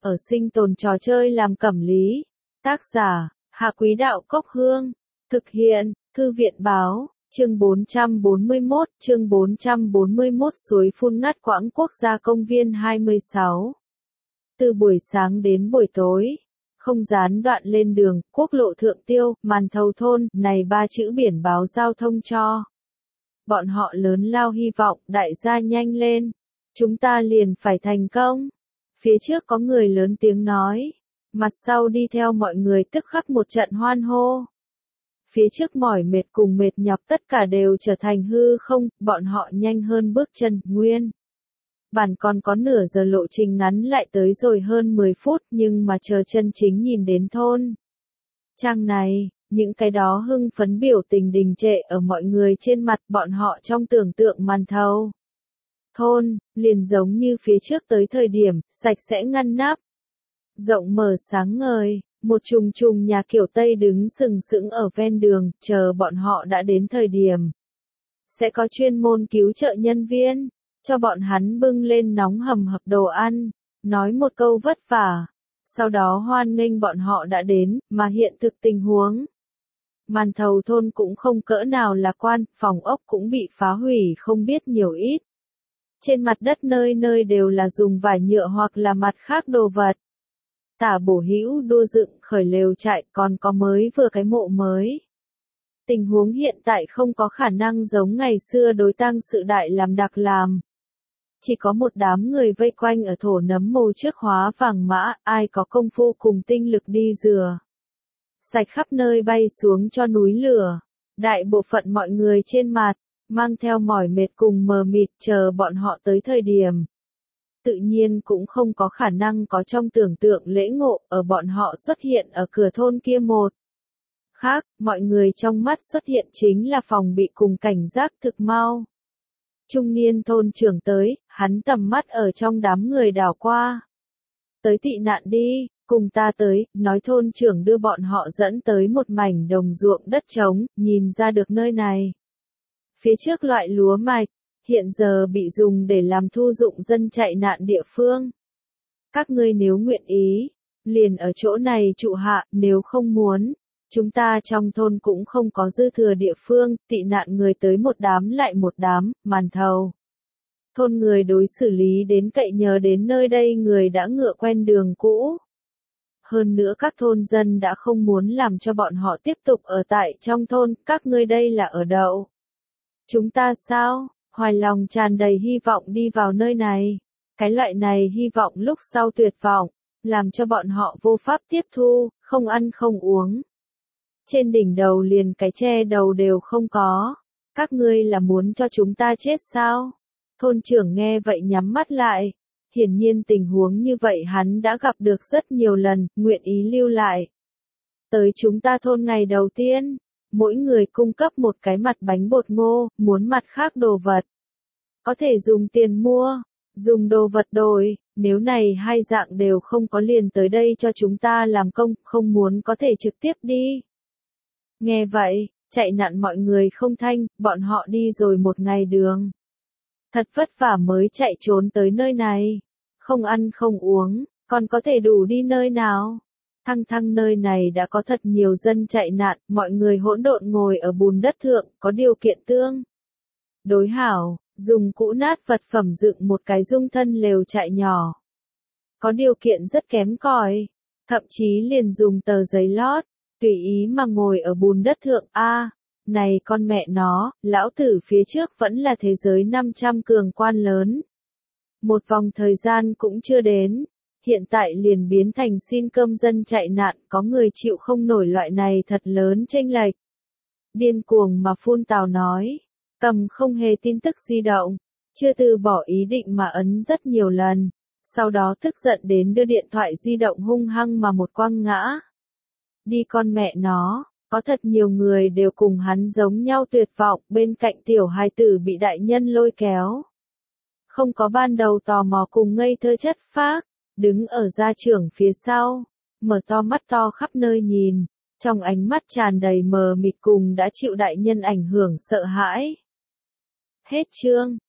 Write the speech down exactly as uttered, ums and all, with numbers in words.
ở sinh tồn trò chơi làm cẩm lý. Tác giả, Hạ Quý Đạo Cốc Hương. Thực hiện, Thư viện Báo, chương bốn trăm bốn mươi mốt, chương bốn trăm bốn mươi mốt suối phun ngắt quãng quốc gia công viên hai mươi sáu. Từ buổi sáng đến buổi tối, không gián đoạn lên đường, quốc lộ Thượng Tiêu, Màn Thầu thôn, này ba chữ biển báo giao thông cho. Bọn họ lớn lao hy vọng, đại gia nhanh lên. Chúng ta liền phải thành công. Phía trước có người lớn tiếng nói. Mặt sau đi theo mọi người tức khắc một trận hoan hô. Phía trước mỏi mệt cùng mệt nhọc tất cả đều trở thành hư không, bọn họ nhanh hơn bước chân, nguyên. Bản còn có nửa giờ lộ trình ngắn lại tới rồi hơn mười phút nhưng mà chờ chân chính nhìn đến thôn. Trang này, những cái đó hưng phấn biểu tình đình trệ ở mọi người trên mặt bọn họ trong tưởng tượng Màn Thầu thôn, liền giống như phía trước tới thời điểm, sạch sẽ ngăn nắp. Rộng mở sáng ngời, một trùng trùng nhà kiểu Tây đứng sừng sững ở ven đường, chờ bọn họ đã đến thời điểm. Sẽ có chuyên môn cứu trợ nhân viên, cho bọn hắn bưng lên nóng hầm hập đồ ăn, nói một câu vất vả. Sau đó hoan nghênh bọn họ đã đến, mà hiện thực tình huống. Màn Thầu thôn cũng không cỡ nào lạc quan, phòng ốc cũng bị phá hủy không biết nhiều ít. Trên mặt đất nơi nơi đều là dùng vải nhựa hoặc là mặt khác đồ vật. Tả bổ hữu đua dựng khởi lều trại còn có mới vừa cái mộ mới. Tình huống hiện tại không có khả năng giống ngày xưa đối tang sự đại làm đặc làm. Chỉ có một đám người vây quanh ở thổ nấm mồ trước hóa vàng mã, ai có công phu cùng tinh lực đi rửa. Sạch khắp nơi bay xuống cho núi lửa. Đại bộ phận mọi người trên mặt, mang theo mỏi mệt cùng mờ mịt chờ bọn họ tới thời điểm. Tự nhiên cũng không có khả năng có trong tưởng tượng lễ ngộ ở bọn họ xuất hiện ở cửa thôn kia một. Khác, mọi người trong mắt xuất hiện chính là phòng bị cùng cảnh giác thực mau. Trung niên thôn trưởng tới, hắn tầm mắt ở trong đám người đảo qua. Tới tị nạn đi, cùng ta tới, nói thôn trưởng đưa bọn họ dẫn tới một mảnh đồng ruộng đất trống, nhìn ra được nơi này. Phía trước loại lúa mạch, hiện giờ bị dùng để làm thu dụng dân chạy nạn địa phương. Các ngươi nếu nguyện ý, liền ở chỗ này trụ hạ, nếu không muốn, chúng ta trong thôn cũng không có dư thừa địa phương, tị nạn người tới một đám lại một đám, Màn Thầu thôn người đối xử lý đến cậy nhờ đến nơi đây người đã ngựa quen đường cũ. Hơn nữa các thôn dân đã không muốn làm cho bọn họ tiếp tục ở tại trong thôn, các ngươi đây là ở đậu. Chúng ta sao? Hoài lòng tràn đầy hy vọng đi vào nơi này. Cái loại này hy vọng lúc sau tuyệt vọng, làm cho bọn họ vô pháp tiếp thu, không ăn không uống. Trên đỉnh đầu liền cái che đầu đều không có. Các ngươi là muốn cho chúng ta chết sao? Thôn trưởng nghe vậy nhắm mắt lại. Hiển nhiên tình huống như vậy hắn đã gặp được rất nhiều lần, nguyện ý lưu lại. Tới chúng ta thôn ngày đầu tiên, mỗi người cung cấp một cái mặt bánh bột ngô, muốn mặt khác đồ vật. Có thể dùng tiền mua, dùng đồ vật đổi, nếu này hai dạng đều không có liền tới đây cho chúng ta làm công, không muốn có thể trực tiếp đi. Nghe vậy, chạy nạn mọi người không thanh, bọn họ đi rồi một ngày đường. Thật vất vả mới chạy trốn tới nơi này, không ăn không uống, còn có thể đủ đi nơi nào. Thăng thăng nơi này đã có thật nhiều dân chạy nạn, mọi người hỗn độn ngồi ở bùn đất thượng, có điều kiện tương. Đối hảo, dùng cũ nát vật phẩm dựng một cái dung thân lều trại nhỏ. Có điều kiện rất kém cỏi, thậm chí liền dùng tờ giấy lót, tùy ý mà ngồi ở bùn đất thượng. A, à, này con mẹ nó, lão tử phía trước vẫn là thế giới năm trăm cường quan lớn. Một vòng thời gian cũng chưa đến. Hiện tại liền biến thành xin cơm dân chạy nạn, có người chịu không nổi loại này thật lớn chênh lệch. Điên cuồng mà phun tào nói, cầm không hề tin tức di động, chưa từ bỏ ý định mà ấn rất nhiều lần, sau đó tức giận đến đưa điện thoại di động hung hăng mà một quăng ngã. Đi con mẹ nó, có thật nhiều người đều cùng hắn giống nhau tuyệt vọng, bên cạnh tiểu hài tử bị đại nhân lôi kéo. Không có ban đầu tò mò cùng ngây thơ chất phác. Đứng ở gia trưởng phía sau, mở to mắt to khắp nơi nhìn, trong ánh mắt tràn đầy mờ mịt cùng đã chịu đại nhân ảnh hưởng sợ hãi. Hết chương.